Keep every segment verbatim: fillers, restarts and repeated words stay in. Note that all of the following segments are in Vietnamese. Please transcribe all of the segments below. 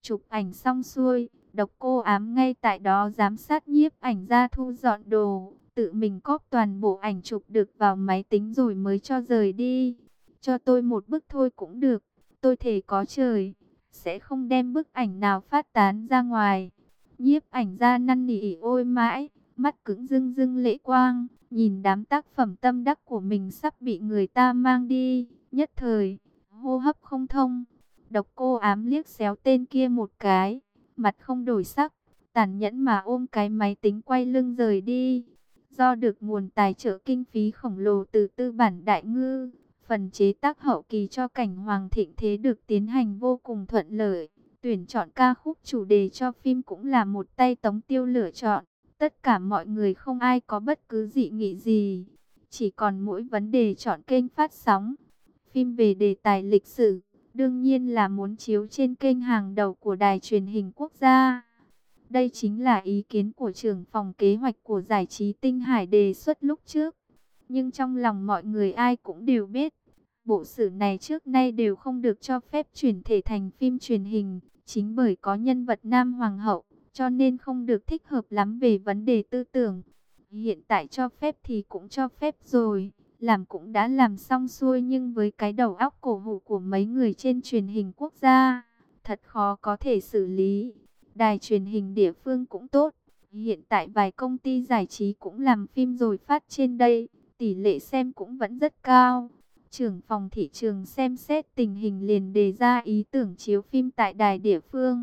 Chụp ảnh xong xuôi, Độc Cô Ám ngay tại đó giám sát Nhiếp Ảnh Gia thu dọn đồ, tự mình cóp toàn bộ ảnh chụp được vào máy tính rồi mới cho rời đi. Cho tôi một bức thôi cũng được, tôi thề có trời, sẽ không đem bức ảnh nào phát tán ra ngoài. Nhiếp Ảnh Gia năn nỉ ôi mãi, mắt cứng rưng rưng lệ quang, nhìn đám tác phẩm tâm đắc của mình sắp bị người ta mang đi, nhất thời hô hấp không thông. Độc Cô Ám liếc xéo tên kia một cái, mặt không đổi sắc, tàn nhẫn mà ôm cái máy tính quay lưng rời đi. Do được nguồn tài trợ kinh phí khổng lồ từ tư bản Đại Ngư, phần chế tác hậu kỳ cho cảnh Hoàng Thịnh Thế được tiến hành vô cùng thuận lợi. Tuyển chọn ca khúc chủ đề cho phim cũng là một tay Tống Tiêu lựa chọn. Tất cả mọi người không ai có bất cứ dị nghị gì, chỉ còn mỗi vấn đề chọn kênh phát sóng. Phim về đề tài lịch sử, đương nhiên là muốn chiếu trên kênh hàng đầu của Đài Truyền hình Quốc gia. Đây chính là ý kiến của trưởng phòng kế hoạch của Giải trí Tinh Hải đề xuất lúc trước. Nhưng trong lòng mọi người ai cũng đều biết, bộ sử này trước nay đều không được cho phép chuyển thể thành phim truyền hình. Chính bởi có nhân vật Nam Hoàng hậu, cho nên không được thích hợp lắm về vấn đề tư tưởng. Hiện tại cho phép thì cũng cho phép rồi, làm cũng đã làm xong xuôi, nhưng với cái đầu óc cổ hủ của mấy người trên truyền hình quốc gia, thật khó có thể xử lý. Đài truyền hình địa phương cũng tốt, hiện tại vài công ty giải trí cũng làm phim rồi phát trên đây, tỷ lệ xem cũng vẫn rất cao. Trưởng phòng thị trường xem xét tình hình liền đề ra ý tưởng chiếu phim tại đài địa phương.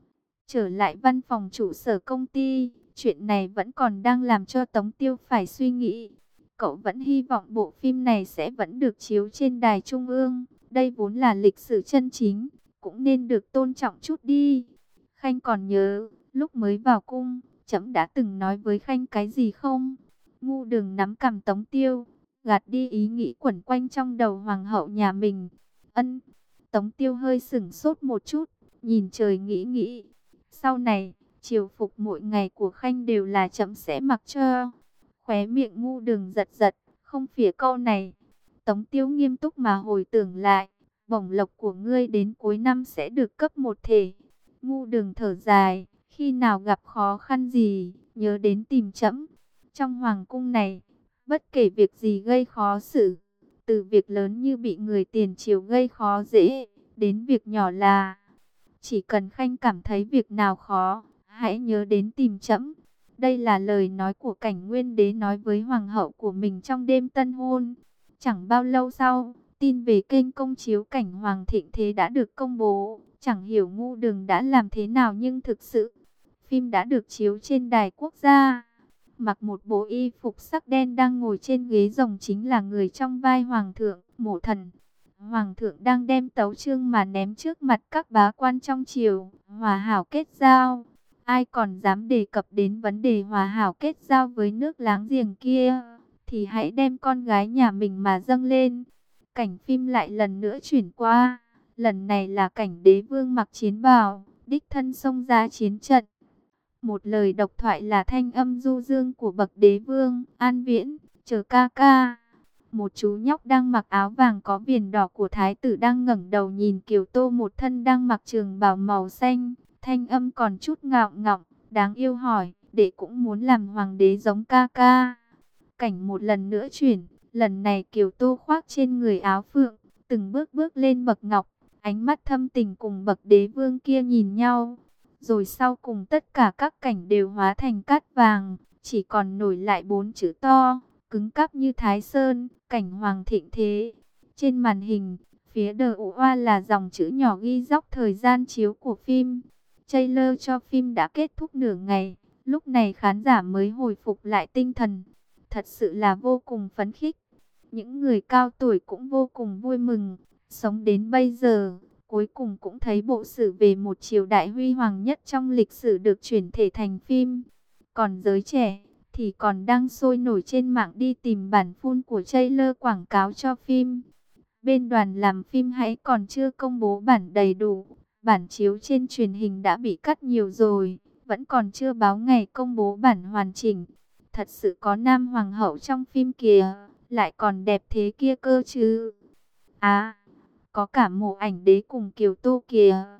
Trở lại văn phòng trụ sở công ty, chuyện này vẫn còn đang làm cho Tống Tiêu phải suy nghĩ. Cậu vẫn hy vọng bộ phim này sẽ vẫn được chiếu trên đài trung ương. Đây vốn là lịch sử chân chính, cũng nên được tôn trọng chút đi. Khanh còn nhớ, lúc mới vào cung, trẫm đã từng nói với Khanh cái gì không? Ngu Đường nắm cằm Tống Tiêu, gạt đi ý nghĩ quẩn quanh trong đầu hoàng hậu nhà mình. Ân. Tống Tiêu hơi sửng sốt một chút, nhìn trời nghĩ nghĩ. Sau này, triều phục mỗi ngày của Khanh đều là trẫm sẽ mặc cho. Khóe miệng Ngu Đường giật giật, không phỉa câu này. Tống Tiêu nghiêm túc mà hồi tưởng lại, bổng lộc của ngươi đến cuối năm sẽ được cấp một thể. Ngu Đường thở dài, khi nào gặp khó khăn gì, nhớ đến tìm trẫm. Trong hoàng cung này, bất kể việc gì gây khó xử, từ việc lớn như bị người tiền triều gây khó dễ, đến việc nhỏ là chỉ cần Khanh cảm thấy việc nào khó, hãy nhớ đến tìm trẫm. Đây là lời nói của Cảnh Nguyên Đế nói với hoàng hậu của mình trong đêm tân hôn. Chẳng bao lâu sau, tin về kênh công chiếu cảnh Hoàng Thịnh Thế đã được công bố. Chẳng hiểu Ngu Đường đã làm thế nào, nhưng thực sự, phim đã được chiếu trên đài quốc gia. Mặc một bộ y phục sắc đen đang ngồi trên ghế rồng chính là người trong vai Hoàng thượng, Mộ Thần. Hoàng thượng đang đem tấu chương mà ném trước mặt các bá quan trong triều, hòa hảo kết giao. Ai còn dám đề cập đến vấn đề hòa hảo kết giao với nước láng giềng kia, thì hãy đem con gái nhà mình mà dâng lên. Cảnh phim lại lần nữa chuyển qua, lần này là cảnh đế vương mặc chiến bào, đích thân xông ra chiến trận. Một lời độc thoại là thanh âm du dương của bậc đế vương, An Viễn, chờ ca ca. Một chú nhóc đang mặc áo vàng có viền đỏ của thái tử đang ngẩng đầu nhìn Kiều Tô một thân đang mặc trường bào màu xanh. Thanh âm còn chút ngạo ngọng, đáng yêu hỏi, đệ cũng muốn làm hoàng đế giống ca ca. Cảnh một lần nữa chuyển, lần này Kiều Tô khoác trên người áo phượng, từng bước bước lên bậc ngọc, ánh mắt thâm tình cùng bậc đế vương kia nhìn nhau. Rồi sau cùng tất cả các cảnh đều hóa thành cát vàng, chỉ còn nổi lại bốn chữ to, cứng cáp như Thái Sơn, cảnh Hoàng Thịnh Thế. Trên màn hình, phía đờ ụ oa là dòng chữ nhỏ ghi dóc thời gian chiếu của phim. Trailer cho phim đã kết thúc nửa ngày, lúc này khán giả mới hồi phục lại tinh thần. Thật sự là vô cùng phấn khích. Những người cao tuổi cũng vô cùng vui mừng. Sống đến bây giờ, cuối cùng cũng thấy bộ sử về một triều đại huy hoàng nhất trong lịch sử được chuyển thể thành phim. Còn giới trẻ thì còn đang sôi nổi trên mạng đi tìm bản full của trailer quảng cáo cho phim. Bên đoàn làm phim hãy còn chưa công bố bản đầy đủ. Bản chiếu trên truyền hình đã bị cắt nhiều rồi, vẫn còn chưa báo ngày công bố bản hoàn chỉnh. Thật sự có Nam Hoàng hậu trong phim kìa, lại còn đẹp thế kia cơ chứ. À, có cả Mộ Ảnh Đế cùng Kiều Tô kìa.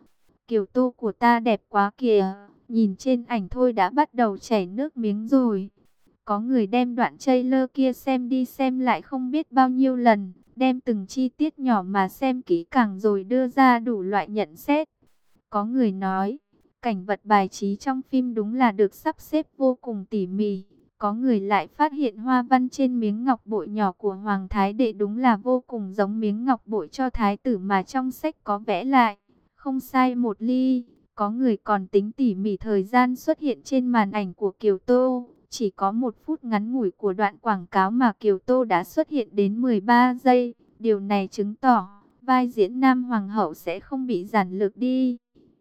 Kiều Tô của ta đẹp quá kìa, nhìn trên ảnh thôi đã bắt đầu chảy nước miếng rồi. Có người đem đoạn trailer kia xem đi xem lại không biết bao nhiêu lần, đem từng chi tiết nhỏ mà xem kỹ càng rồi đưa ra đủ loại nhận xét. Có người nói, cảnh vật bài trí trong phim đúng là được sắp xếp vô cùng tỉ mỉ. Có người lại phát hiện hoa văn trên miếng ngọc bội nhỏ của Hoàng Thái Đệ đúng là vô cùng giống miếng ngọc bội cho thái tử mà trong sách có vẽ lại. Không sai một ly. Có người còn tính tỉ mỉ thời gian xuất hiện trên màn ảnh của Kiều Tô. Chỉ có một phút ngắn ngủi của đoạn quảng cáo mà Kiều Tô đã xuất hiện đến mười ba giây. Điều này chứng tỏ vai diễn Nam Hoàng hậu sẽ không bị giản lược đi.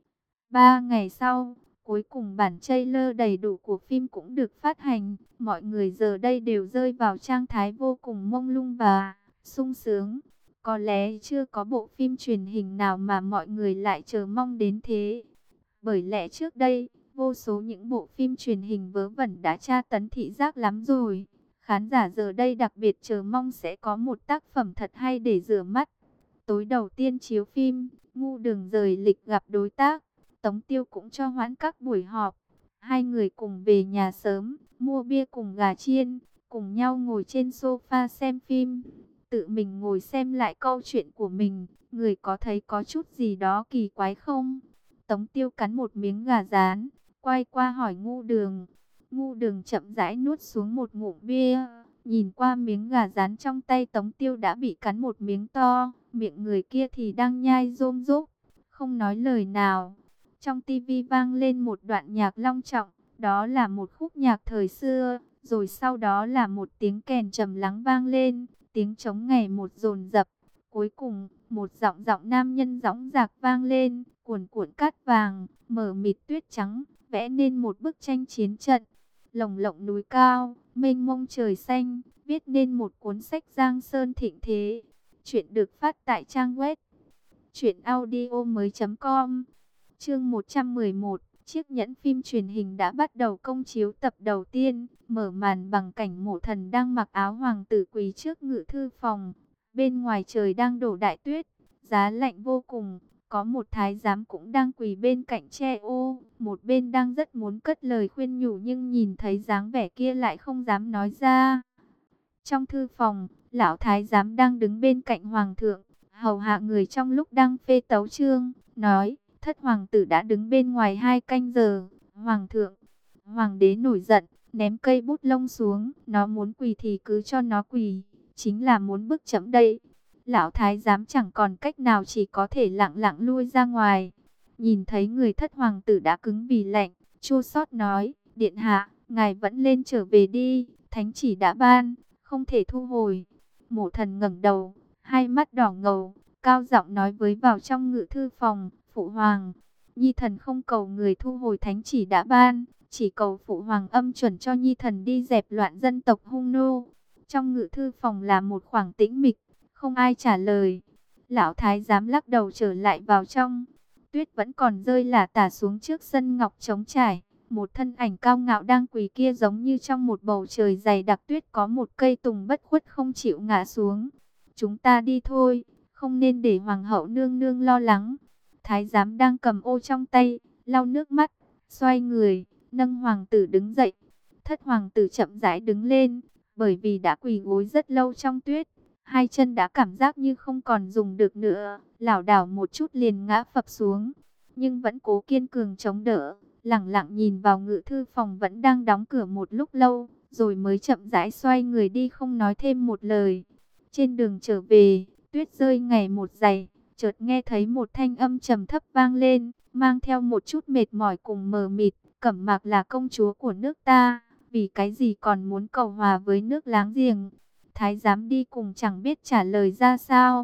Ba ngày sau, cuối cùng bản trailer đầy đủ của phim cũng được phát hành. Mọi người giờ đây đều rơi vào trạng thái vô cùng mông lung và sung sướng. Có lẽ chưa có bộ phim truyền hình nào mà mọi người lại chờ mong đến thế. Bởi lẽ trước đây, vô số những bộ phim truyền hình vớ vẩn đã tra tấn thị giác lắm rồi. Khán giả giờ đây đặc biệt chờ mong sẽ có một tác phẩm thật hay để rửa mắt. Tối đầu tiên chiếu phim, Ngu Đường rời lịch gặp đối tác. Tống Tiêu cũng cho hoãn các buổi họp. Hai người cùng về nhà sớm, mua bia cùng gà chiên, cùng nhau ngồi trên sofa xem phim. Tự mình ngồi xem lại câu chuyện của mình, người có thấy có chút gì đó kỳ quái không? Tống Tiêu cắn một miếng gà rán, quay qua hỏi Ngu Đường. Ngu Đường chậm rãi nuốt xuống một ngụm bia, nhìn qua miếng gà rán trong tay Tống Tiêu đã bị cắn một miếng to, miệng người kia thì đang nhai rôm rốp, không nói lời nào. Trong tivi vang lên một đoạn nhạc long trọng, đó là một khúc nhạc thời xưa, rồi sau đó là một tiếng kèn trầm lắng vang lên, tiếng trống ngày một dồn dập. Cuối cùng, một giọng giọng nam nhân dõng dạc vang lên, cuồn cuộn cát vàng, mờ mịt tuyết trắng, vẽ nên một bức tranh chiến trận. Lồng lộng núi cao, mênh mông trời xanh, viết nên một cuốn sách Giang Sơn thịnh thế. Chuyện được phát tại trang web truyện audio mới chấm com. Chương một trăm mười một, chiếc nhẫn phim truyền hình đã bắt đầu công chiếu tập đầu tiên, mở màn bằng cảnh Mộ Thần đang mặc áo hoàng tử quỳ trước ngự thư phòng. Bên ngoài trời đang đổ đại tuyết, giá lạnh vô cùng, có một thái giám cũng đang quỳ bên cạnh tre ô, một bên đang rất muốn cất lời khuyên nhủ nhưng nhìn thấy dáng vẻ kia lại không dám nói ra. Trong thư phòng, lão thái giám đang đứng bên cạnh hoàng thượng, hầu hạ người trong lúc đang phê tấu chương, nói: Thất hoàng tử đã đứng bên ngoài hai canh giờ. Hoàng thượng, hoàng đế nổi giận, ném cây bút lông xuống, nó muốn quỳ thì cứ cho nó quỳ, chính là muốn bức trẫm đây. Lão thái giám chẳng còn cách nào, chỉ có thể lặng lặng lui ra ngoài. Nhìn thấy người thất hoàng tử đã cứng vì lạnh, chua xót nói: Điện hạ, ngài vẫn lên trở về đi, thánh chỉ đã ban, không thể thu hồi. Mộ Thần ngẩng đầu, hai mắt đỏ ngầu, cao giọng nói với vào trong ngự thư phòng: Phụ hoàng, Nhi thần không cầu người thu hồi thánh chỉ đã ban, chỉ cầu phụ hoàng âm chuẩn cho Nhi thần đi dẹp loạn dân tộc hung nô. Trong ngự thư phòng là một khoảng tĩnh mịch, không ai trả lời. Lão thái giám lắc đầu trở lại vào trong. Tuyết vẫn còn rơi lả tả xuống trước sân ngọc trống trải. Một thân ảnh cao ngạo đang quỳ kia giống như trong một bầu trời dày đặc tuyết có một cây tùng bất khuất không chịu ngã xuống. Chúng ta đi thôi, không nên để hoàng hậu nương nương lo lắng. Thái giám đang cầm ô trong tay, lau nước mắt, xoay người, nâng hoàng tử đứng dậy. Thất hoàng tử chậm rãi đứng lên, bởi vì đã quỳ gối rất lâu trong tuyết. Hai chân đã cảm giác như không còn dùng được nữa, lảo đảo một chút liền ngã phập xuống. Nhưng vẫn cố kiên cường chống đỡ, lẳng lặng nhìn vào ngự thư phòng vẫn đang đóng cửa một lúc lâu, rồi mới chậm rãi xoay người đi không nói thêm một lời. Trên đường trở về, tuyết rơi ngày một dày, chợt nghe thấy một thanh âm trầm thấp vang lên, mang theo một chút mệt mỏi cùng mờ mịt. Cẩm Mạc là công chúa của nước ta, vì cái gì còn muốn cầu hòa với nước láng giềng? Thái giám đi cùng chẳng biết trả lời ra sao.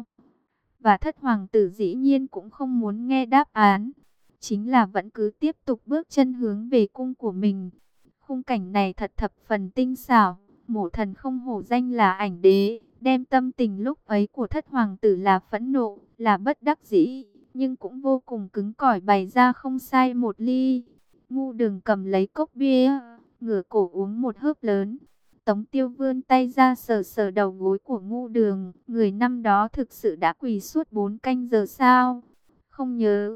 Và thất hoàng tử dĩ nhiên cũng không muốn nghe đáp án, chính là vẫn cứ tiếp tục bước chân hướng về cung của mình. Khung cảnh này thật thập phần tinh xảo. Mộ Thần không hổ danh là ảnh đế, đem tâm tình lúc ấy của thất hoàng tử là phẫn nộ, là bất đắc dĩ, nhưng cũng vô cùng cứng cỏi bày ra không sai một ly. Ngu Đường cầm lấy cốc bia, ngửa cổ uống một hớp lớn. Tống Tiêu vươn tay ra sờ sờ đầu gối của Ngu Đường. Người năm đó thực sự đã quỳ suốt bốn canh giờ sao? Không nhớ.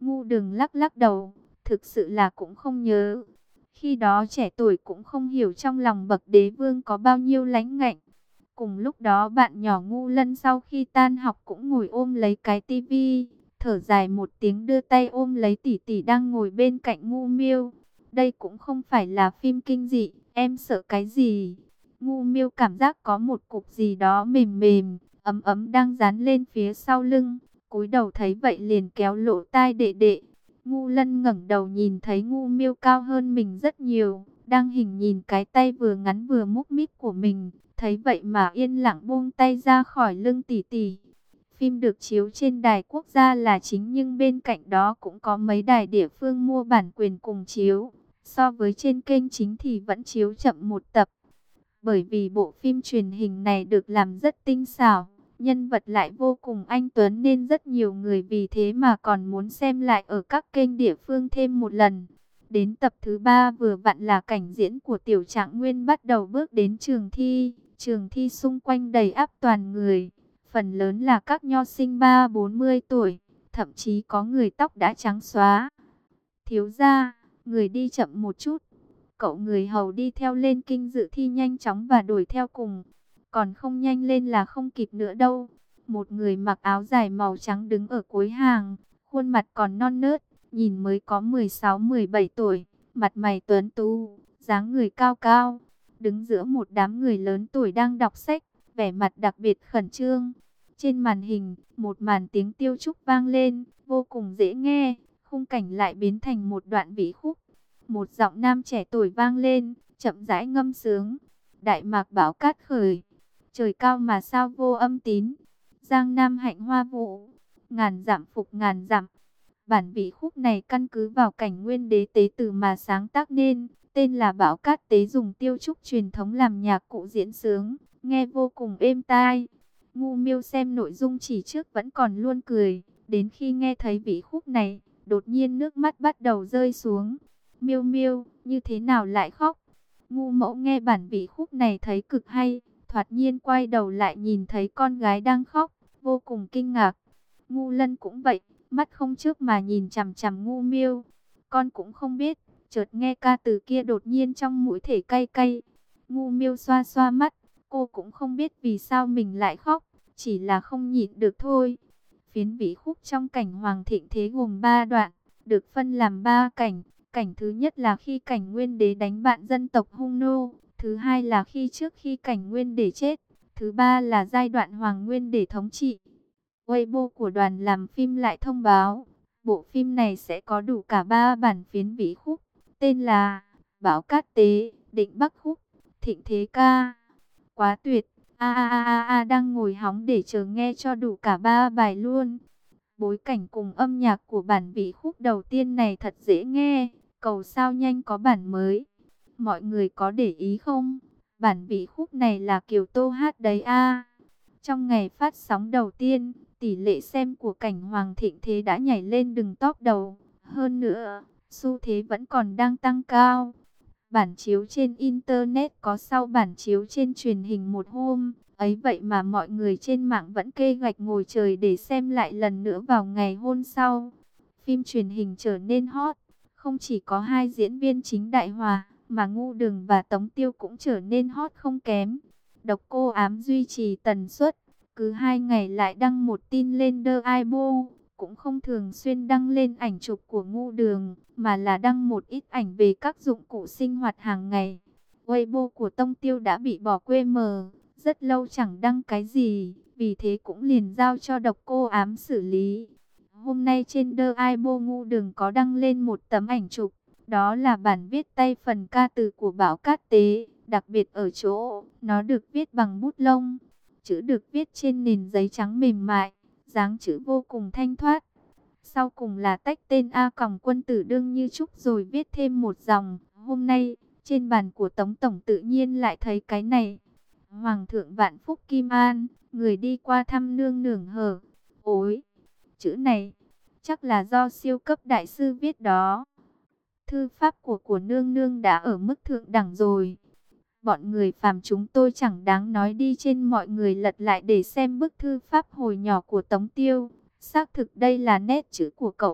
Ngu Đường lắc lắc đầu, thực sự là cũng không nhớ. Khi đó trẻ tuổi cũng không hiểu trong lòng bậc đế vương có bao nhiêu lãnh ngạnh. Cùng lúc đó bạn nhỏ Ngu Lân sau khi tan học cũng ngồi ôm lấy cái tivi, thở dài một tiếng đưa tay ôm lấy tỷ tỷ đang ngồi bên cạnh Ngu Miêu. Đây cũng không phải là phim kinh dị, em sợ cái gì? Ngu Miêu cảm giác có một cục gì đó mềm mềm, ấm ấm đang dán lên phía sau lưng, cúi đầu thấy vậy liền kéo lỗ tai đệ đệ. Ngu Lân ngẩng đầu nhìn thấy Ngu Miêu cao hơn mình rất nhiều, đang hình nhìn cái tay vừa ngắn vừa múc mít của mình, thấy vậy mà yên lặng buông tay ra khỏi lưng tỷ tỷ. Phim được chiếu trên đài quốc gia là chính nhưng bên cạnh đó cũng có mấy đài địa phương mua bản quyền cùng chiếu. So với trên kênh chính thì vẫn chiếu chậm một tập. Bởi vì bộ phim truyền hình này được làm rất tinh xảo, nhân vật lại vô cùng anh tuấn nên rất nhiều người vì thế mà còn muốn xem lại ở các kênh địa phương thêm một lần. Đến tập thứ ba vừa vặn là cảnh diễn của Tiểu Trạng Nguyên bắt đầu bước đến trường thi. Trường thi xung quanh đầy ắp toàn người, phần lớn là các nho sinh ba bốn mươi tuổi, thậm chí có người tóc đã trắng xóa. Thiếu gia, người đi chậm một chút. Cậu người hầu đi theo lên kinh dự thi nhanh chóng và đuổi theo cùng. Còn không nhanh lên là không kịp nữa đâu. Một người mặc áo dài màu trắng đứng ở cuối hàng, khuôn mặt còn non nớt, nhìn mới có mười sáu mười bảy tuổi, mặt mày tuấn tú, dáng người cao cao, đứng giữa một đám người lớn tuổi đang đọc sách, vẻ mặt đặc biệt khẩn trương. Trên màn hình, một màn tiếng tiêu trúc vang lên, vô cùng dễ nghe, khung cảnh lại biến thành một đoạn vĩ khúc. Một giọng nam trẻ tuổi vang lên, chậm rãi ngâm sướng. Đại mạc bão cát khởi, trời cao mà sao vô âm tín. Giang Nam hạnh hoa vụ, ngàn dặm phục ngàn dặm. Bản vĩ khúc này căn cứ vào cảnh nguyên đế tế tử mà sáng tác nên, tên là Bão Cát Tế, dùng tiêu trúc truyền thống làm nhạc cụ diễn sướng, nghe vô cùng êm tai. Ngu Miêu xem nội dung chỉ trước vẫn còn luôn cười, đến khi nghe thấy vĩ khúc này, đột nhiên nước mắt bắt đầu rơi xuống. Miêu Miêu, như thế nào lại khóc? Ngu Mẫu nghe bản vĩ khúc này thấy cực hay, thoạt nhiên quay đầu lại nhìn thấy con gái đang khóc, vô cùng kinh ngạc. Ngu Lân cũng vậy, mắt không chớp mà nhìn chằm chằm Ngu Miêu. Con cũng không biết, chợt nghe ca từ kia đột nhiên trong mũi thể cay cay. Ngu Miêu xoa xoa mắt, cô cũng không biết vì sao mình lại khóc, chỉ là không nhịn được thôi. Phiến vĩ khúc trong cảnh Hoàng Thịnh Thế gồm ba đoạn, được phân làm ba cảnh. Cảnh thứ nhất là khi cảnh Nguyên Đế đánh bại dân tộc Hung Nô, thứ hai là khi trước khi cảnh Nguyên Đế chết, thứ ba là giai đoạn Hoàng Nguyên Đế thống trị. Weibo của đoàn làm phim lại thông báo, bộ phim này sẽ có đủ cả ba bản phiến vĩ khúc, tên là Bão Cát Tế, Định Bắc Khúc, Thịnh Thế Ca. Quá tuyệt, a a a a a đang ngồi hóng để chờ nghe cho đủ cả ba bài luôn. Bối cảnh cùng âm nhạc của bản vĩ khúc đầu tiên này thật dễ nghe, cầu sao nhanh có bản mới. Mọi người có để ý không? Bản vĩ khúc này là Kiều Tô hát đấy a. Trong ngày phát sóng đầu tiên, tỷ lệ xem của cảnh Hoàng Thịnh Thế đã nhảy lên đường top đầu. Hơn nữa, xu thế vẫn còn đang tăng cao. Bản chiếu trên Internet có sau bản chiếu trên truyền hình một hôm. Ấy vậy mà mọi người trên mạng vẫn kê gạch ngồi trời để xem lại lần nữa vào ngày hôm sau. Phim truyền hình trở nên hot. Không chỉ có hai diễn viên chính Đại Hòa, mà Ngu Đường và Tống Tiêu cũng trở nên hot không kém. Độc Cô Ám duy trì tần suất, cứ hai ngày lại đăng một tin lên The Weibo, cũng không thường xuyên đăng lên ảnh chụp của Ngu Đường, mà là đăng một ít ảnh về các dụng cụ sinh hoạt hàng ngày. Weibo của Tống Tiêu đã bị bỏ quê mờ, rất lâu chẳng đăng cái gì, vì thế cũng liền giao cho Độc Cô Ám xử lý. Hôm nay trên The Weibo Ngu Đường có đăng lên một tấm ảnh chụp, đó là bản viết tay phần ca từ của Bão Cát Tế, đặc biệt ở chỗ, nó được viết bằng bút lông, chữ được viết trên nền giấy trắng mềm mại, dáng chữ vô cùng thanh thoát. Sau cùng là tách tên A Còng Quân Tử Đương Như Trúc rồi viết thêm một dòng, hôm nay, trên bàn của Tống Tổng tự nhiên lại thấy cái này. Hoàng thượng vạn phúc Kim An, người đi qua thăm nương nương hở. Ôi, chữ này, chắc là do siêu cấp đại sư viết đó. Thư pháp của của nương nương đã ở mức thượng đẳng rồi. Bọn người phàm chúng tôi chẳng đáng nói đi trên mọi người lật lại để xem bức thư pháp hồi nhỏ của Tống Tiêu. Xác thực đây là nét chữ của cậu.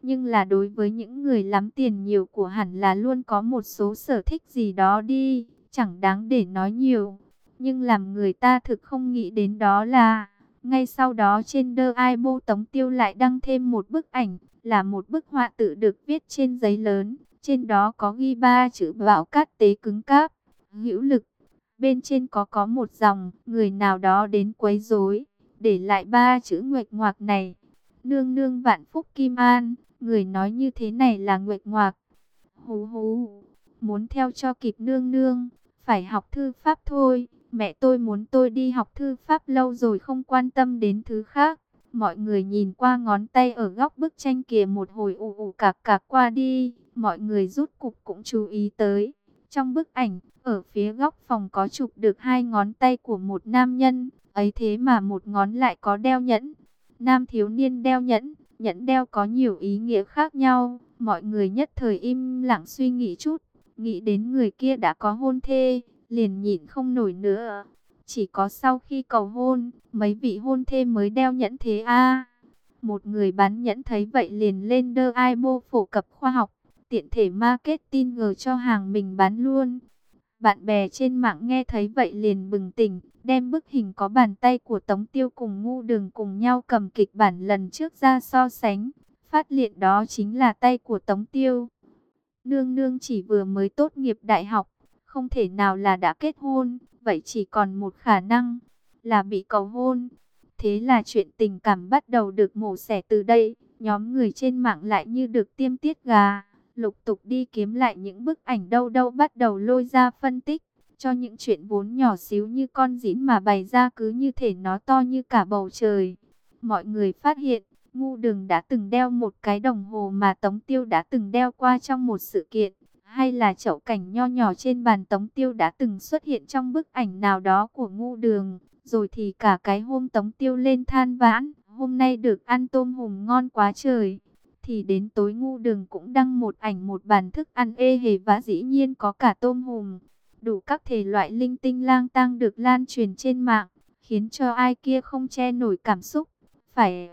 Nhưng là đối với những người lắm tiền nhiều của hẳn là luôn có một số sở thích gì đó đi, chẳng đáng để nói nhiều. Nhưng làm người ta thực không nghĩ đến đó là, ngay sau đó trên The Weibo Tống Tiêu lại đăng thêm một bức ảnh, là một bức họa tự được viết trên giấy lớn. Trên đó có ghi ba chữ bão cát tế cứng cáp, hữu lực. Bên trên có có một dòng, người nào đó đến quấy rối, để lại ba chữ nguệch ngoạc này. Nương nương vạn phúc kim an, người nói như thế này là nguệch ngoạc. Hú hú, muốn theo cho kịp nương nương, phải học thư pháp thôi. Mẹ tôi muốn tôi đi học thư pháp lâu rồi không quan tâm đến thứ khác. Mọi người nhìn qua ngón tay ở góc bức tranh kia một hồi ù ù cạc cạc qua đi. Mọi người rút cục cũng chú ý tới. Trong bức ảnh, ở phía góc phòng có chụp được hai ngón tay của một nam nhân. Ấy thế mà một ngón lại có đeo nhẫn. Nam thiếu niên đeo nhẫn, nhẫn đeo có nhiều ý nghĩa khác nhau. Mọi người nhất thời im lặng suy nghĩ chút. Nghĩ đến người kia đã có hôn thê, liền nhịn không nổi nữa. Chỉ có sau khi cầu hôn, mấy vị hôn thê mới đeo nhẫn thế a. Một người bán nhẫn thấy vậy liền lên The Weibo phổ cập khoa học, tiện thể marketing ngờ cho hàng mình bán luôn. Bạn bè trên mạng nghe thấy vậy liền bừng tỉnh, đem bức hình có bàn tay của Tống Tiêu cùng Ngu Đường cùng nhau cầm kịch bản lần trước ra so sánh. Phát hiện đó chính là tay của Tống Tiêu. Nương nương chỉ vừa mới tốt nghiệp đại học, không thể nào là đã kết hôn, vậy chỉ còn một khả năng là bị cầu hôn. Thế là chuyện tình cảm bắt đầu được mổ xẻ từ đây. Nhóm người trên mạng lại như được tiêm tiết gà, lục tục đi kiếm lại những bức ảnh đâu đâu bắt đầu lôi ra phân tích, cho những chuyện vốn nhỏ xíu như con giĩn mà bày ra cứ như thể nó to như cả bầu trời. Mọi người phát hiện, Ngu Đường đã từng đeo một cái đồng hồ mà Tống Tiêu đã từng đeo qua trong một sự kiện, hay là chậu cảnh nho nhỏ trên bàn Tống Tiêu đã từng xuất hiện trong bức ảnh nào đó của Ngu Đường. Rồi thì cả cái hôm Tống Tiêu lên than vãn, hôm nay được ăn tôm hùm ngon quá trời. Thì đến tối Ngu Đường cũng đăng một ảnh một bàn thức ăn ê hề và dĩ nhiên có cả tôm hùm. Đủ các thể loại linh tinh lang tang được lan truyền trên mạng, khiến cho ai kia không che nổi cảm xúc. Phải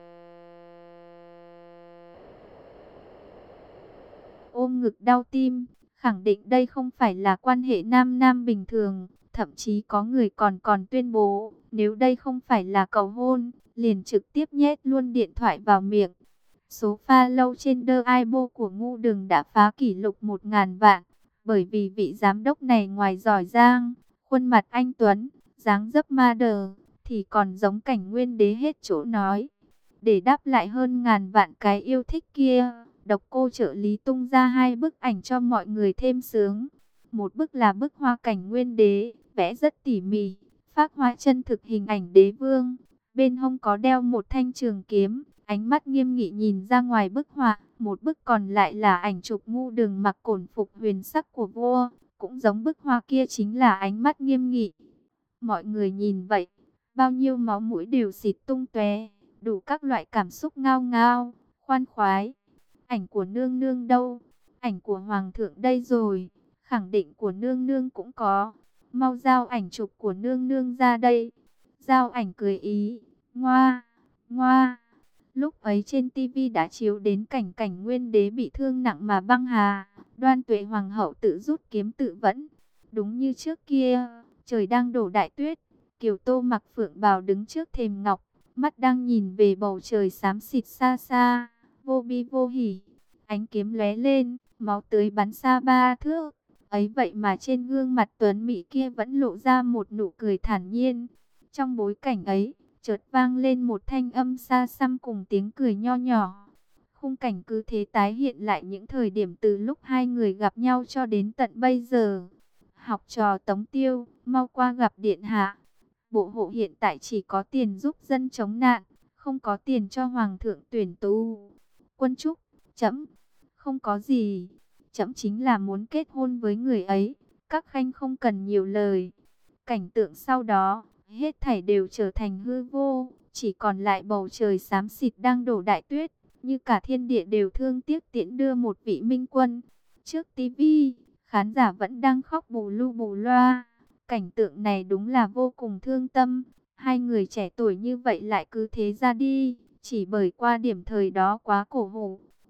ôm ngực đau tim, khẳng định đây không phải là quan hệ nam nam bình thường. Thậm chí có người còn còn tuyên bố, nếu đây không phải là cầu hôn, liền trực tiếp nhét luôn điện thoại vào miệng. Số follow trên The Weibo của Ngu Đường đã phá kỷ lục một nghìn vạn, bởi vì vị giám đốc này ngoài giỏi giang, khuôn mặt anh tuấn, dáng dấp ma đờ, thì còn giống Cảnh Nguyên Đế hết chỗ nói. Để đáp lại hơn ngàn vạn cái yêu thích kia, Độc Cô trợ lý tung ra hai bức ảnh cho mọi người thêm sướng. Một bức là bức hoa Cảnh Nguyên Đế, vẽ rất tỉ mỉ, phác họa chân thực hình ảnh đế vương. Bên hông có đeo một thanh trường kiếm, ánh mắt nghiêm nghị nhìn ra ngoài bức họa. Một bức còn lại là ảnh chụp Ngu Đường mặc cổn phục huyền sắc của vua, cũng giống bức họa kia chính là ánh mắt nghiêm nghị. Mọi người nhìn vậy, bao nhiêu máu mũi đều xịt tung tóe, đủ các loại cảm xúc ngao ngao, khoan khoái. Ảnh của nương nương đâu? Ảnh của hoàng thượng đây rồi, khẳng định của nương nương cũng có. Mau giao ảnh chụp của nương nương ra đây. Giao ảnh cười ý, ngoa, ngoa. Lúc ấy trên tivi đã chiếu đến cảnh Cảnh Nguyên Đế bị thương nặng mà băng hà, Đoan Tuệ hoàng hậu tự rút kiếm tự vẫn. Đúng như trước kia, trời đang đổ đại tuyết, Kiều Tô mặc phượng bào đứng trước thềm ngọc, mắt đang nhìn về bầu trời xám xịt xa xa, vô bi vô hỉ. Ánh kiếm lóe lên, máu tươi bắn xa ba thước. Ấy vậy mà trên gương mặt tuấn mỹ kia vẫn lộ ra một nụ cười thản nhiên. Trong bối cảnh ấy, chợt vang lên một thanh âm xa xăm cùng tiếng cười nho nhỏ. Khung cảnh cứ thế tái hiện lại những thời điểm từ lúc hai người gặp nhau cho đến tận bây giờ. Học trò Tống Tiêu, mau qua gặp điện hạ. Bộ hộ hiện tại chỉ có tiền giúp dân chống nạn, không có tiền cho hoàng thượng tuyển tu. Quân Trúc, trẫm không có gì, trẫm chính là muốn kết hôn với người ấy, các khanh không cần nhiều lời. Cảnh tượng sau đó, hết thảy đều trở thành hư vô, chỉ còn lại bầu trời xám xịt đang đổ đại tuyết, như cả thiên địa đều thương tiếc tiễn đưa một vị minh quân. Trước tivi, khán giả vẫn đang khóc bù lu bù loa. Cảnh tượng này đúng là vô cùng thương tâm. Hai người trẻ tuổi như vậy lại cứ thế ra đi, chỉ bởi qua điểm thời đó quá cổ hủ.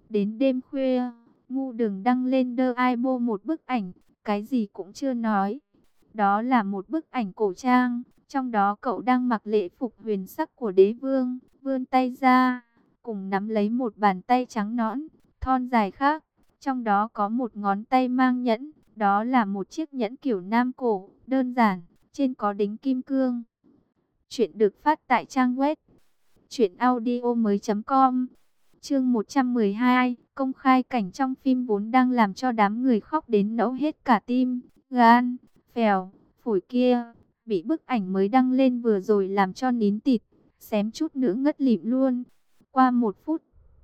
Đến đêm khuya, Ngu Đường đăng lên đơ ai bô một bức ảnh, cái gì cũng chưa nói. Đó là một bức ảnh cổ trang, trong đó cậu đang mặc lễ phục huyền sắc của đế vương, vươn tay ra, cùng nắm lấy một bàn tay trắng nõn, thon dài khác. Trong đó có một ngón tay mang nhẫn, đó là một chiếc nhẫn kiểu nam cổ, đơn giản, trên có đính kim cương. Chuyện được phát tại trang web truyện audio mới chấm com. Chương một trăm mười hai, công khai cảnh trong phim vốn đang làm cho đám người khóc đến nẫu hết cả tim, gan, phèo, phổi kia, bị bức ảnh mới đăng lên vừa rồi làm cho nín tịt, xém chút nữa ngất lịm luôn. Qua một phút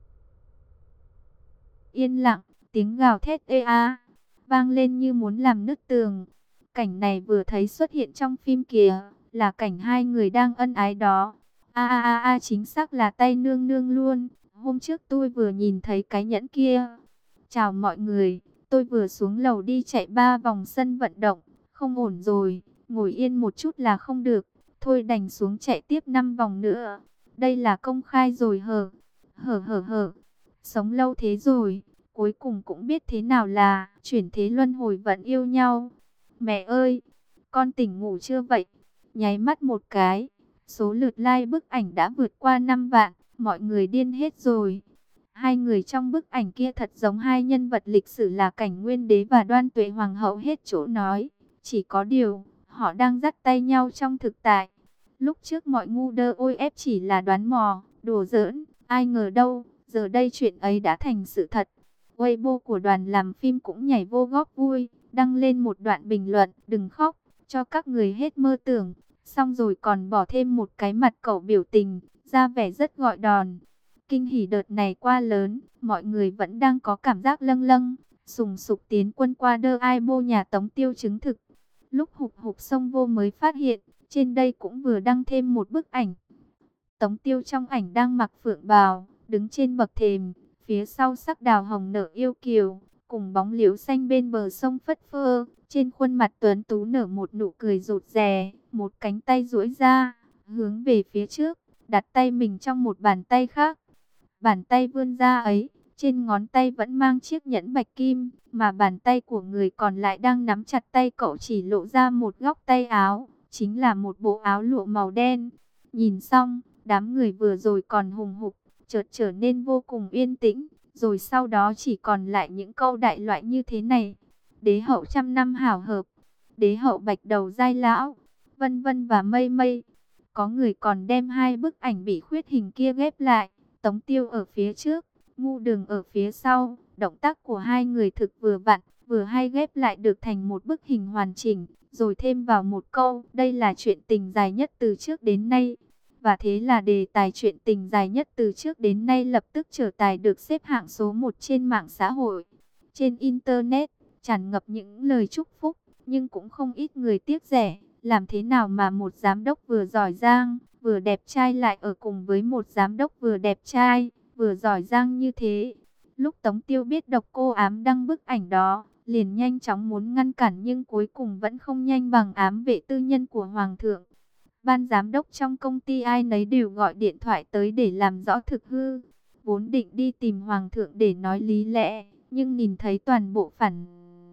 yên lặng, tiếng gào thét ê a vang lên như muốn làm nứt tường. Cảnh này vừa thấy xuất hiện trong phim kìa, là cảnh hai người đang ân ái đó. A a a a chính xác là tay nương nương luôn. Hôm trước tôi vừa nhìn thấy cái nhẫn kia. Chào mọi người, tôi vừa xuống lầu đi chạy ba vòng sân vận động, không ổn rồi, ngồi yên một chút là không được, thôi đành xuống chạy tiếp năm vòng nữa. Đây là công khai rồi hờ, hờ hờ hờ, sống lâu thế rồi, cuối cùng cũng biết thế nào là chuyển thế luân hồi vẫn yêu nhau. Mẹ ơi, con tỉnh ngủ chưa vậy? Nháy mắt một cái, số lượt like bức ảnh đã vượt qua năm vạn, mọi người điên hết rồi. Hai người trong bức ảnh kia thật giống hai nhân vật lịch sử là Cảnh Nguyên Đế và Đoan Tuệ Hoàng hậu hết chỗ nói. Chỉ có điều, họ đang dắt tay nhau trong thực tại. Lúc trước mọi ngu đơ ôi ép chỉ là đoán mò, đùa giỡn, ai ngờ đâu, giờ đây chuyện ấy đã thành sự thật. Weibo của đoàn làm phim cũng nhảy vô góp vui, đăng lên một đoạn bình luận, đừng khóc, cho các người hết mơ tưởng. Xong rồi còn bỏ thêm một cái mặt cậu biểu tình, ra vẻ rất gọi đòn. Kinh hỉ đợt này qua lớn, mọi người vẫn đang có cảm giác lâng lâng, sùng sục tiến quân qua đơ ai bô nhà Tống Tiêu chứng thực. Lúc hục hục xông vô mới phát hiện, trên đây cũng vừa đăng thêm một bức ảnh. Tống Tiêu trong ảnh đang mặc phượng bào, đứng trên bậc thềm, phía sau sắc đào hồng nở yêu kiều, cùng bóng liễu xanh bên bờ sông phất phơ, trên khuôn mặt tuấn tú nở một nụ cười rụt rè, một cánh tay duỗi ra, hướng về phía trước, đặt tay mình trong một bàn tay khác. Bàn tay vươn ra ấy, trên ngón tay vẫn mang chiếc nhẫn bạch kim, mà bàn tay của người còn lại đang nắm chặt tay cậu chỉ lộ ra một góc tay áo, chính là một bộ áo lụa màu đen. Nhìn xong, đám người vừa rồi còn hùng hục, chợt trở nên vô cùng yên tĩnh, rồi sau đó chỉ còn lại những câu đại loại như thế này. Đế hậu trăm năm hảo hợp, đế hậu bạch đầu giai lão, vân vân và mây mây. Có người còn đem hai bức ảnh bị khuyết hình kia ghép lại. Tống Tiêu ở phía trước, Ngu Đường ở phía sau, động tác của hai người thực vừa vặn, vừa hay ghép lại được thành một bức hình hoàn chỉnh, rồi thêm vào một câu, đây là chuyện tình dài nhất từ trước đến nay. Và thế là đề tài chuyện tình dài nhất từ trước đến nay lập tức trở tài được xếp hạng số một trên mạng xã hội. Trên Internet, tràn ngập những lời chúc phúc, nhưng cũng không ít người tiếc rẻ. Làm thế nào mà một giám đốc vừa giỏi giang, vừa đẹp trai lại ở cùng với một giám đốc vừa đẹp trai, vừa giỏi giang như thế? Lúc Tống Tiêu biết Độc Cô Ám đăng bức ảnh đó, liền nhanh chóng muốn ngăn cản nhưng cuối cùng vẫn không nhanh bằng ám vệ tư nhân của Hoàng thượng. Ban giám đốc trong công ty ai nấy đều gọi điện thoại tới để làm rõ thực hư. Vốn định đi tìm Hoàng thượng để nói lý lẽ, nhưng nhìn thấy toàn bộ phản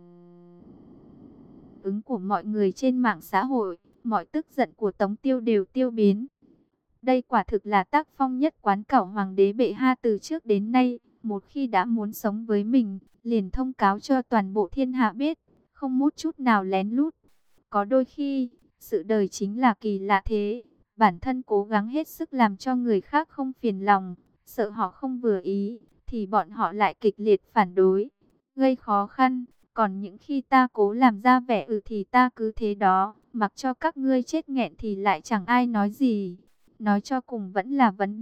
ứng của mọi người trên mạng xã hội, mọi tức giận của Tống Tiêu đều tiêu biến. Đây quả thực là tác phong nhất quán cẩu hoàng đế bệ hạ từ trước đến nay, một khi đã muốn sống với mình, liền thông cáo cho toàn bộ thiên hạ biết, không mút chút nào lén lút. Có đôi khi, sự đời chính là kỳ lạ thế, bản thân cố gắng hết sức làm cho người khác không phiền lòng, sợ họ không vừa ý, thì bọn họ lại kịch liệt phản đối, gây khó khăn. Còn những khi ta cố làm ra vẻ ừ thì ta cứ thế đó, mặc cho các ngươi chết nghẹn thì lại chẳng ai nói gì. Nói cho cùng vẫn là vấn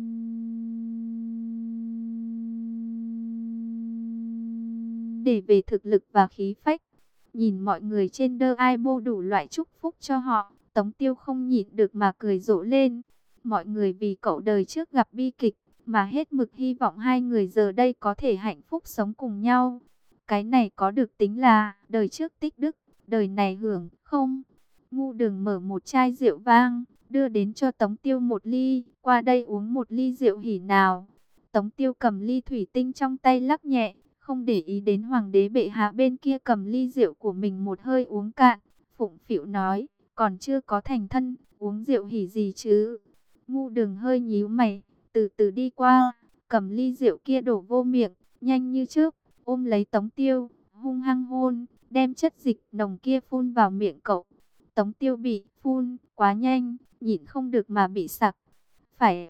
đề về thực lực và khí phách. Nhìn mọi người trên đơ ai bô đủ loại chúc phúc cho họ, Tống Tiêu không nhịn được mà cười rộ lên. Mọi người vì cậu đời trước gặp bi kịch, mà hết mực hy vọng hai người giờ đây có thể hạnh phúc sống cùng nhau. Cái này có được tính là đời trước tích đức, đời này hưởng không? Ngu Đường mở một chai rượu vang, đưa đến cho Tống Tiêu một ly, qua đây uống một ly rượu hỉ nào. Tống Tiêu cầm ly thủy tinh trong tay lắc nhẹ, không để ý đến hoàng đế bệ hạ bên kia cầm ly rượu của mình một hơi uống cạn. Phụng phịu nói, còn chưa có thành thân, uống rượu hỉ gì chứ? Ngu Đường hơi nhíu mày, từ từ đi qua, cầm ly rượu kia đổ vô miệng, nhanh như chớp, ôm lấy Tống Tiêu, hung hăng hôn, đem chất dịch nồng kia phun vào miệng cậu. Tống Tiêu bị phun quá nhanh, nhịn không được mà bị sặc. Phải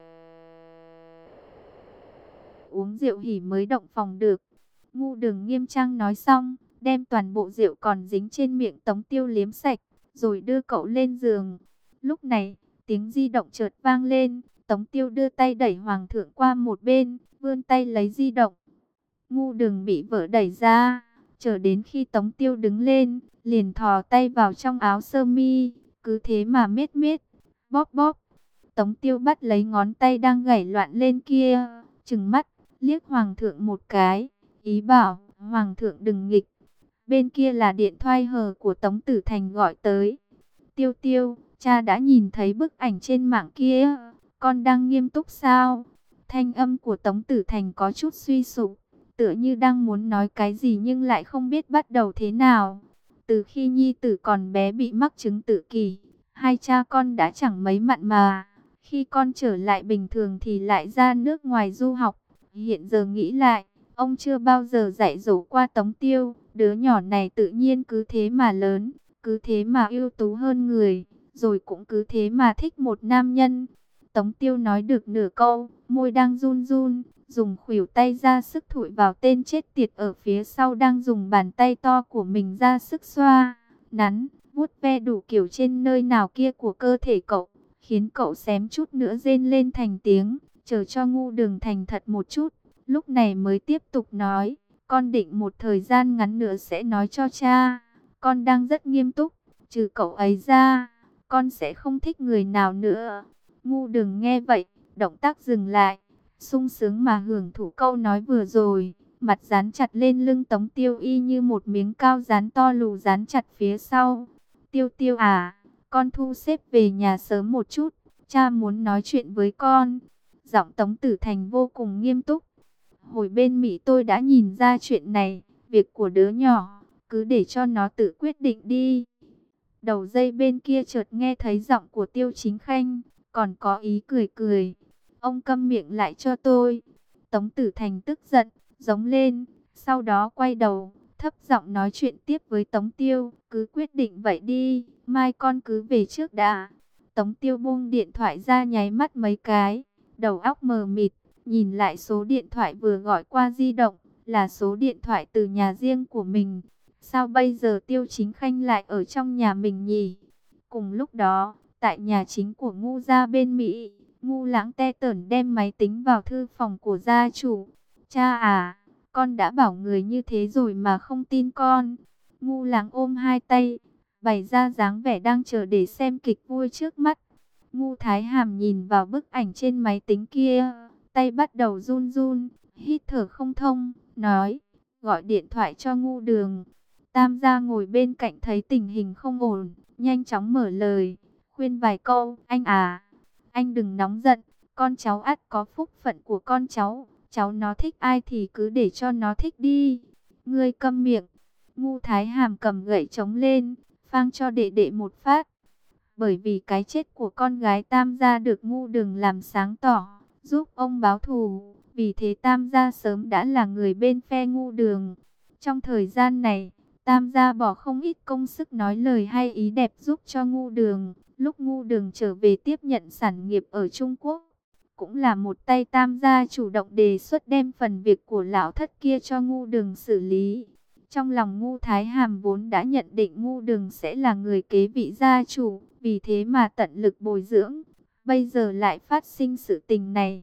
uống rượu hỉ mới động phòng được. Ngu Đường nghiêm trang nói xong, đem toàn bộ rượu còn dính trên miệng Tống Tiêu liếm sạch, rồi đưa cậu lên giường. Lúc này, tiếng di động chợt vang lên, Tống Tiêu đưa tay đẩy hoàng thượng qua một bên, vươn tay lấy di động. Ngu Đường bị vợ đẩy ra, chờ đến khi Tống Tiêu đứng lên, liền thò tay vào trong áo sơ mi, cứ thế mà miết miết, bóp bóp. Tống Tiêu bắt lấy ngón tay đang gảy loạn lên kia, trừng mắt, liếc hoàng thượng một cái, ý bảo, hoàng thượng đừng nghịch. Bên kia là điện thoại hờ của Tống Tử Thành gọi tới. Tiêu Tiêu, cha đã nhìn thấy bức ảnh trên mạng kia, con đang nghiêm túc sao? Thanh âm của Tống Tử Thành có chút suy sụp, tựa như đang muốn nói cái gì nhưng lại không biết bắt đầu thế nào. Từ khi nhi tử còn bé bị mắc chứng tự kỷ, hai cha con đã chẳng mấy mặn mà. Khi con trở lại bình thường thì lại ra nước ngoài du học. Hiện giờ nghĩ lại, ông chưa bao giờ dạy dỗ qua Tống Tiêu. Đứa nhỏ này tự nhiên cứ thế mà lớn, cứ thế mà ưu tú hơn người, rồi cũng cứ thế mà thích một nam nhân. Tống Tiêu nói được nửa câu, môi đang run run, dùng khuỷu tay ra sức thụi vào tên chết tiệt ở phía sau đang dùng bàn tay to của mình ra sức xoa, nắn, vuốt ve đủ kiểu trên nơi nào kia của cơ thể cậu, khiến cậu xém chút nữa rên lên thành tiếng, chờ cho Ngu Đường thành thật một chút, lúc này mới tiếp tục nói, con định một thời gian ngắn nữa sẽ nói cho cha, con đang rất nghiêm túc, trừ cậu ấy ra, con sẽ không thích người nào nữa. Ngu Đường nghe vậy, động tác dừng lại, sung sướng mà hưởng thụ câu nói vừa rồi, mặt dán chặt lên lưng Tống Tiêu y như một miếng cao dán to lù dán chặt phía sau. Tiêu Tiêu à, con thu xếp về nhà sớm một chút, cha muốn nói chuyện với con. Giọng Tống Tử Thành vô cùng nghiêm túc. Hồi bên Mỹ tôi đã nhìn ra chuyện này, việc của đứa nhỏ, cứ để cho nó tự quyết định đi. Đầu dây bên kia chợt nghe thấy giọng của Tiêu Chính Khanh, còn có ý cười cười. Ông câm miệng lại cho tôi. Tống Tử Thành tức giận, giống lên, sau đó quay đầu, thấp giọng nói chuyện tiếp với Tống Tiêu, cứ quyết định vậy đi, mai con cứ về trước đã. Tống Tiêu buông điện thoại ra nháy mắt mấy cái, đầu óc mờ mịt, nhìn lại số điện thoại vừa gọi qua di động, là số điện thoại từ nhà riêng của mình. Sao bây giờ Tiêu Chính Khanh lại ở trong nhà mình nhỉ? Cùng lúc đó, tại nhà chính của Ngu gia bên Mỹ, Ngu Lãng te tởn đem máy tính vào thư phòng của gia chủ. Cha à, con đã bảo người như thế rồi mà không tin con. Ngu Lãng ôm hai tay, bày ra dáng vẻ đang chờ để xem kịch vui trước mắt. Ngu Thái Hàm nhìn vào bức ảnh trên máy tính kia, tay bắt đầu run run, hít thở không thông, nói, gọi điện thoại cho Ngu Đường. Tam gia ngồi bên cạnh thấy tình hình không ổn, nhanh chóng mở lời, khuyên vài câu, anh à, anh đừng nóng giận, con cháu ắt có phúc phận của con cháu, cháu nó thích ai thì cứ để cho nó thích đi. Ngươi câm miệng. Ngu Thái Hàm cầm gậy trống lên, phang cho đệ đệ một phát. Bởi vì cái chết của con gái Tam gia được Ngu Đường làm sáng tỏ, giúp ông báo thù, vì thế Tam gia sớm đã là người bên phe Ngu Đường. Trong thời gian này, Tam gia bỏ không ít công sức nói lời hay ý đẹp giúp cho Ngu Đường. Lúc Ngu Đường trở về tiếp nhận sản nghiệp ở Trung Quốc, cũng là một tay Tam gia chủ động đề xuất đem phần việc của lão thất kia cho Ngu Đường xử lý. Trong lòng Ngu Thái Hàm vốn đã nhận định Ngu Đường sẽ là người kế vị gia chủ, vì thế mà tận lực bồi dưỡng. Bây giờ lại phát sinh sự tình này.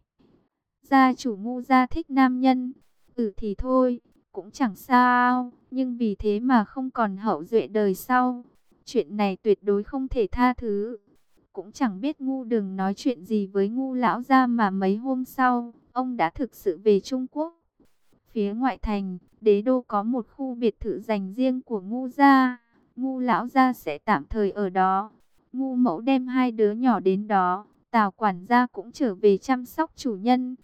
Gia chủ Ngu gia thích nam nhân, ừ thì thôi, cũng chẳng sao, nhưng vì thế mà không còn hậu duệ đời sau. Chuyện này tuyệt đối không thể tha thứ. Cũng chẳng biết Ngu Đường nói chuyện gì với Ngu lão gia mà mấy hôm sau, ông đã thực sự về Trung Quốc. Phía ngoại thành, đế đô có một khu biệt thự dành riêng của Ngu gia. Ngu lão gia sẽ tạm thời ở đó. Ngu mẫu đem hai đứa nhỏ đến đó, Tào quản gia cũng trở về chăm sóc chủ nhân.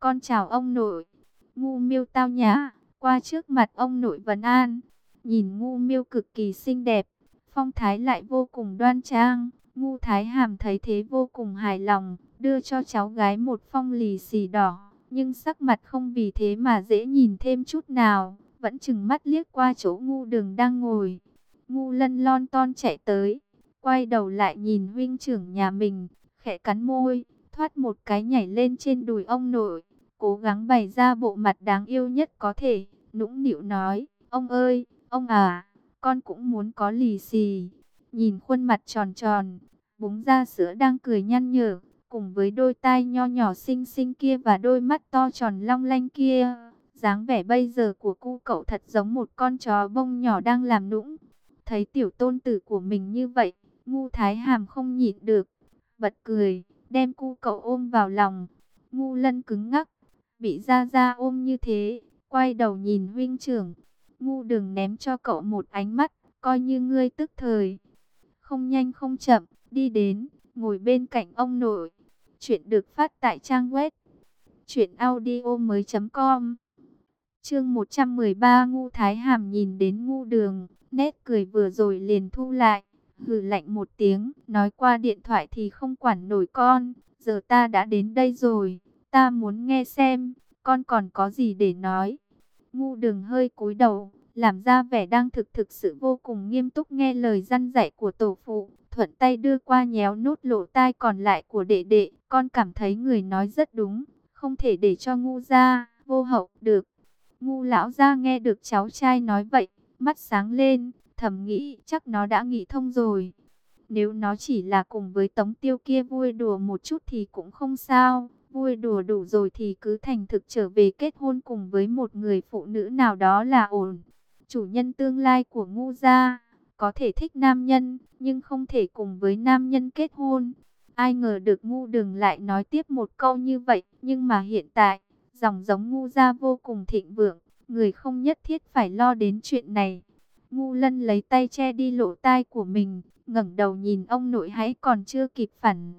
con chào ông nội. Ngu Miêu tao nhã, qua trước mặt ông nội vấn an. Nhìn Ngu Miêu cực kỳ xinh đẹp, phong thái lại vô cùng đoan trang. Ngu Thái Hàm thấy thế vô cùng hài lòng, đưa cho cháu gái một phong lì xì đỏ. Nhưng sắc mặt không vì thế mà dễ nhìn thêm chút nào, vẫn chừng mắt liếc qua chỗ Ngu Đường đang ngồi. Ngu Lân lon ton chạy tới, quay đầu lại nhìn huynh trưởng nhà mình, khẽ cắn môi, thoát một cái nhảy lên trên đùi ông nội, cố gắng bày ra bộ mặt đáng yêu nhất có thể, nũng nịu nói, ông ơi, ông à, con cũng muốn có lì xì. Nhìn khuôn mặt tròn tròn, búng ra sữa đang cười nhăn nhở, cùng với đôi tai nho nhỏ xinh xinh kia và đôi mắt to tròn long lanh kia, dáng vẻ bây giờ của cu cậu thật giống một con chó bông nhỏ đang làm nũng. Thấy tiểu tôn tử của mình như vậy, Ngu Thái Hàm không nhịn được, bật cười, đem cu cậu ôm vào lòng. Ngu Lân cứng ngắc, bị Gia Gia ôm như thế, quay đầu nhìn huynh trưởng. Ngu Đường ném cho cậu một ánh mắt, coi như ngươi tức thời. Không nhanh không chậm, đi đến, ngồi bên cạnh ông nội. Chuyện được phát tại trang web truyện audio mới chấm com. Chương một trăm mười ba. Ngu Thái Hàm nhìn đến Ngu Đường, nét cười vừa rồi liền thu lại, hừ lạnh một tiếng, nói qua điện thoại thì không quản nổi con, giờ ta đã đến đây rồi, ta muốn nghe xem, con còn có gì để nói. Ngu Đường hơi cúi đầu, làm ra vẻ đang thực thực sự vô cùng nghiêm túc nghe lời răn dạy của tổ phụ, thuận tay đưa qua nhéo nốt lỗ tai còn lại của đệ đệ, con cảm thấy người nói rất đúng, không thể để cho Ngu gia vô hậu được. Ngu lão gia nghe được cháu trai nói vậy, mắt sáng lên, thầm nghĩ chắc nó đã nghĩ thông rồi. Nếu nó chỉ là cùng với Tống Tiêu kia vui đùa một chút thì cũng không sao, vui đùa đủ rồi thì cứ thành thực trở về kết hôn cùng với một người phụ nữ nào đó là ổn. Chủ nhân tương lai của Ngu gia có thể thích nam nhân, nhưng không thể cùng với nam nhân kết hôn. Ai ngờ được Ngu Đường lại nói tiếp một câu như vậy, nhưng mà hiện tại dòng giống Ngu gia vô cùng thịnh vượng, người không nhất thiết phải lo đến chuyện này. Ngu Lân lấy tay che đi lỗ tai của mình, ngẩng đầu nhìn ông nội hãy còn chưa kịp phản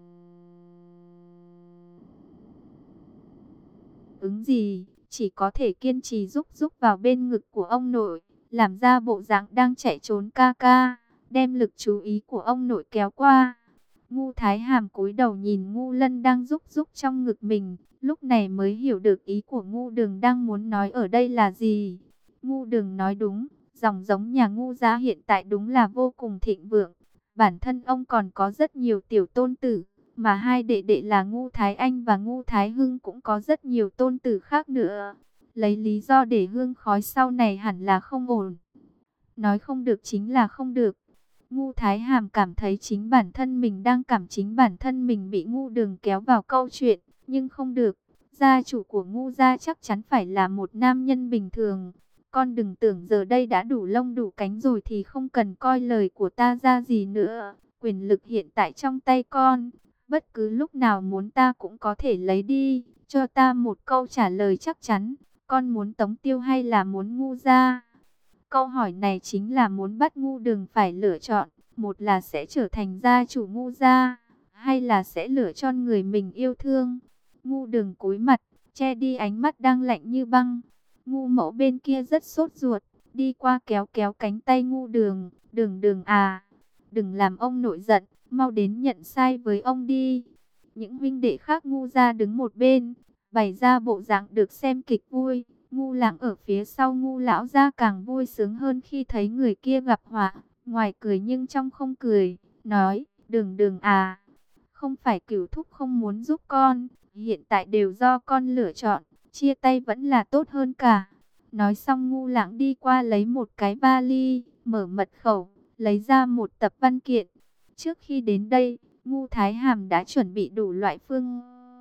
ứng gì, chỉ có thể kiên trì rúc rúc vào bên ngực của ông nội, làm ra bộ dạng đang chạy trốn ca ca, đem lực chú ý của ông nội kéo qua. Ngu Thái Hàm cúi đầu nhìn Ngu Lân đang rúc rúc trong ngực mình, lúc này mới hiểu được ý của Ngu Đường đang muốn nói ở đây là gì. Ngu Đường nói đúng, dòng giống nhà Ngu gia hiện tại đúng là vô cùng thịnh vượng. Bản thân ông còn có rất nhiều tiểu tôn tử, mà hai đệ đệ là Ngu Thái Anh và Ngu Thái Hưng cũng có rất nhiều tôn tử khác nữa. Lấy lý do để hương khói sau này hẳn là không ổn. Nói không được chính là không được. Ngu Thái Hàm cảm thấy chính bản thân mình đang cảm chính bản thân mình bị Ngu Đường kéo vào câu chuyện, nhưng không được. Gia chủ của Ngu gia chắc chắn phải là một nam nhân bình thường. Con đừng tưởng giờ đây đã đủ lông đủ cánh rồi thì không cần coi lời của ta ra gì nữa. Quyền lực hiện tại trong tay con, bất cứ lúc nào muốn ta cũng có thể lấy đi. Cho ta một câu trả lời chắc chắn, con muốn Tống Tiêu hay là muốn Ngu gia? Câu hỏi này chính là muốn bắt Ngu Đường phải lựa chọn, một là sẽ trở thành gia chủ Ngu gia, hay là sẽ lựa chọn người mình yêu thương. Ngu Đường cúi mặt, che đi ánh mắt đang lạnh như băng. Ngu Mẫu bên kia rất sốt ruột, đi qua kéo kéo cánh tay Ngu Đường, "Đường Đường à, đừng làm ông nội giận, mau đến nhận sai với ông đi." Những huynh đệ khác Ngu gia đứng một bên, bày ra bộ dạng được xem kịch vui. Ngu Lãng ở phía sau Ngu lão gia càng vui sướng hơn khi thấy người kia gặp họa, ngoài cười nhưng trong không cười, nói, "Đường Đường à, không phải Cửu thúc không muốn giúp con, hiện tại đều do con lựa chọn, chia tay vẫn là tốt hơn cả." Nói xong Ngu Lãng đi qua lấy một cái vali, mở mật khẩu, lấy ra một tập văn kiện. Trước khi đến đây, Ngu Thái Hàm đã chuẩn bị đủ loại phương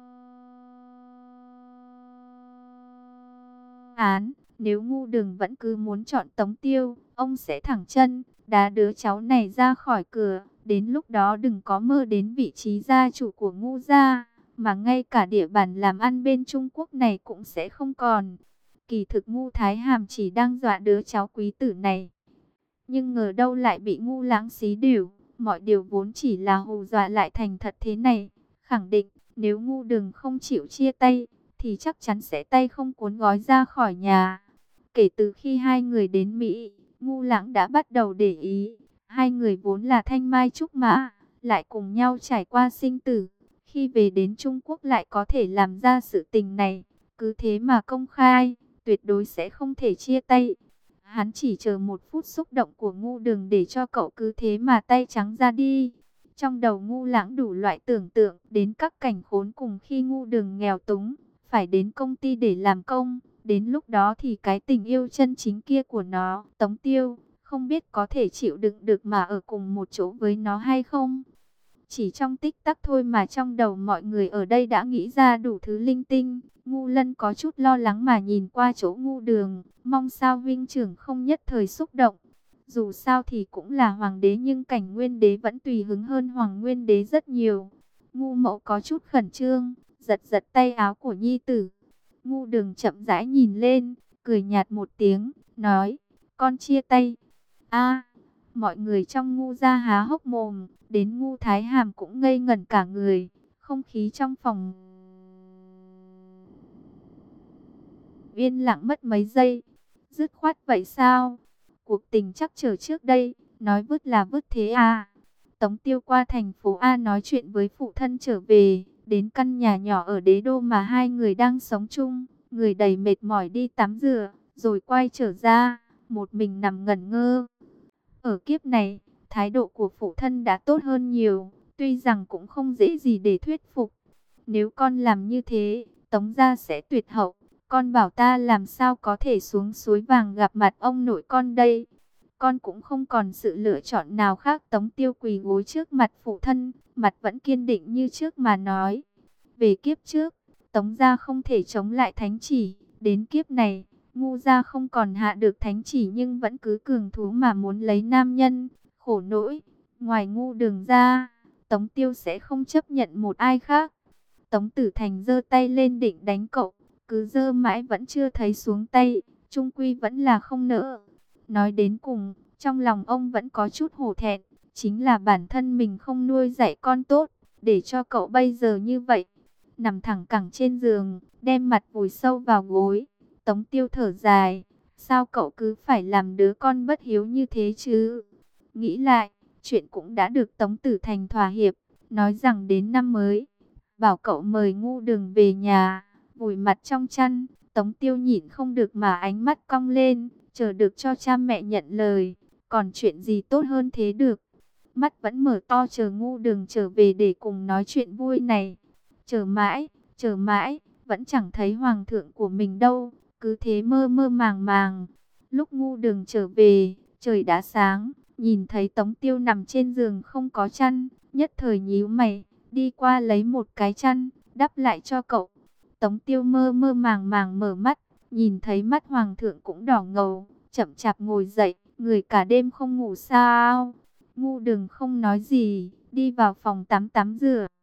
án. Nếu Ngu Đường vẫn cứ muốn chọn Tống Tiêu, ông sẽ thẳng chân đá đứa cháu này ra khỏi cửa. Đến lúc đó đừng có mơ đến vị trí gia chủ của Ngu gia, mà ngay cả địa bàn làm ăn bên Trung Quốc này cũng sẽ không còn. Kỳ thực Ngu Thái Hàm chỉ đang dọa đứa cháu quý tử này, nhưng ngờ đâu lại bị Ngu Lãng xí đểu. Mọi điều vốn chỉ là hù dọa lại thành thật thế này. Khẳng định nếu Ngu Đường không chịu chia tay thì chắc chắn sẽ tay không cuốn gói ra khỏi nhà. Kể từ khi hai người đến Mỹ, Ngu Lãng đã bắt đầu để ý. Hai người vốn là thanh mai trúc mã, lại cùng nhau trải qua sinh tử. Khi về đến Trung Quốc lại có thể làm ra sự tình này, cứ thế mà công khai, tuyệt đối sẽ không thể chia tay. Hắn chỉ chờ một phút xúc động của Ngu Đường để cho cậu cứ thế mà tay trắng ra đi. Trong đầu Ngu Lãng đủ loại tưởng tượng đến các cảnh khốn cùng khi Ngu Đường nghèo túng, phải đến công ty để làm công. Đến lúc đó thì cái tình yêu chân chính kia của nó, Tống Tiêu, không biết có thể chịu đựng được mà ở cùng một chỗ với nó hay không. Chỉ trong tích tắc thôi mà trong đầu mọi người ở đây đã nghĩ ra đủ thứ linh tinh. Ngu Lân có chút lo lắng mà nhìn qua chỗ Ngu Đường, mong sao huynh trưởng không nhất thời xúc động. Dù sao thì cũng là hoàng đế nhưng Cảnh Nguyên đế vẫn tùy hứng hơn Hoàng Nguyên đế rất nhiều. Ngu Mậu có chút khẩn trương, giật giật tay áo của nhi tử. Ngu Đường chậm rãi nhìn lên, cười nhạt một tiếng, nói, con chia tay. A, mọi người trong Ngu gia há hốc mồm, đến Ngu Thái Hàm cũng ngây ngẩn cả người. Không khí trong phòng yên lặng mất mấy giây. Dứt khoát vậy sao? Cuộc tình chắc chờ trước đây, nói vứt là vứt thế à? Tống Tiêu qua thành phố A nói chuyện với phụ thân trở về, đến căn nhà nhỏ ở Đế Đô mà hai người đang sống chung. Người đầy mệt mỏi đi tắm rửa, rồi quay trở ra, một mình nằm ngẩn ngơ. Ở kiếp này, thái độ của phụ thân đã tốt hơn nhiều, tuy rằng cũng không dễ gì để thuyết phục. Nếu con làm như thế, Tống gia sẽ tuyệt hậu. Con bảo ta làm sao có thể xuống suối vàng gặp mặt ông nội con đây. Con cũng không còn sự lựa chọn nào khác. Tống Tiêu quỳ gối trước mặt phụ thân, mặt vẫn kiên định như trước mà nói. Về kiếp trước, Tống gia không thể chống lại thánh chỉ. Đến kiếp này, Ngu gia không còn hạ được thánh chỉ nhưng vẫn cứ cường thú mà muốn lấy nam nhân. Khổ nỗi, ngoài Ngu Đường ra, Tống Tiêu sẽ không chấp nhận một ai khác. Tống Tử Thành giơ tay lên định đánh cậu, cứ giơ mãi vẫn chưa thấy xuống tay, chung quy vẫn là không nỡ. Nói đến cùng, trong lòng ông vẫn có chút hổ thẹn, chính là bản thân mình không nuôi dạy con tốt, để cho cậu bây giờ như vậy. Nằm thẳng cẳng trên giường, đem mặt vùi sâu vào gối, Tống Tiêu thở dài, sao cậu cứ phải làm đứa con bất hiếu như thế chứ? Nghĩ lại, chuyện cũng đã được Tống Tử Thành thỏa hiệp, nói rằng đến năm mới, bảo cậu mời Ngu Đường về nhà. Vùi mặt trong chăn, Tống Tiêu nhịn không được mà ánh mắt cong lên, chờ được cho cha mẹ nhận lời, còn chuyện gì tốt hơn thế được. Mắt vẫn mở to chờ Ngu Đường trở về để cùng nói chuyện vui này. Chờ mãi, chờ mãi, vẫn chẳng thấy hoàng thượng của mình đâu, cứ thế mơ mơ màng màng. Lúc Ngu Đường trở về, trời đã sáng, nhìn thấy Tống Tiêu nằm trên giường không có chăn, nhất thời nhíu mày, đi qua lấy một cái chăn, đắp lại cho cậu. Tống Tiêu mơ mơ màng màng mở mắt, nhìn thấy mắt hoàng thượng cũng đỏ ngầu, chậm chạp ngồi dậy, người cả đêm không ngủ sao. Ngu Đường không nói gì, đi vào phòng tắm tắm rửa.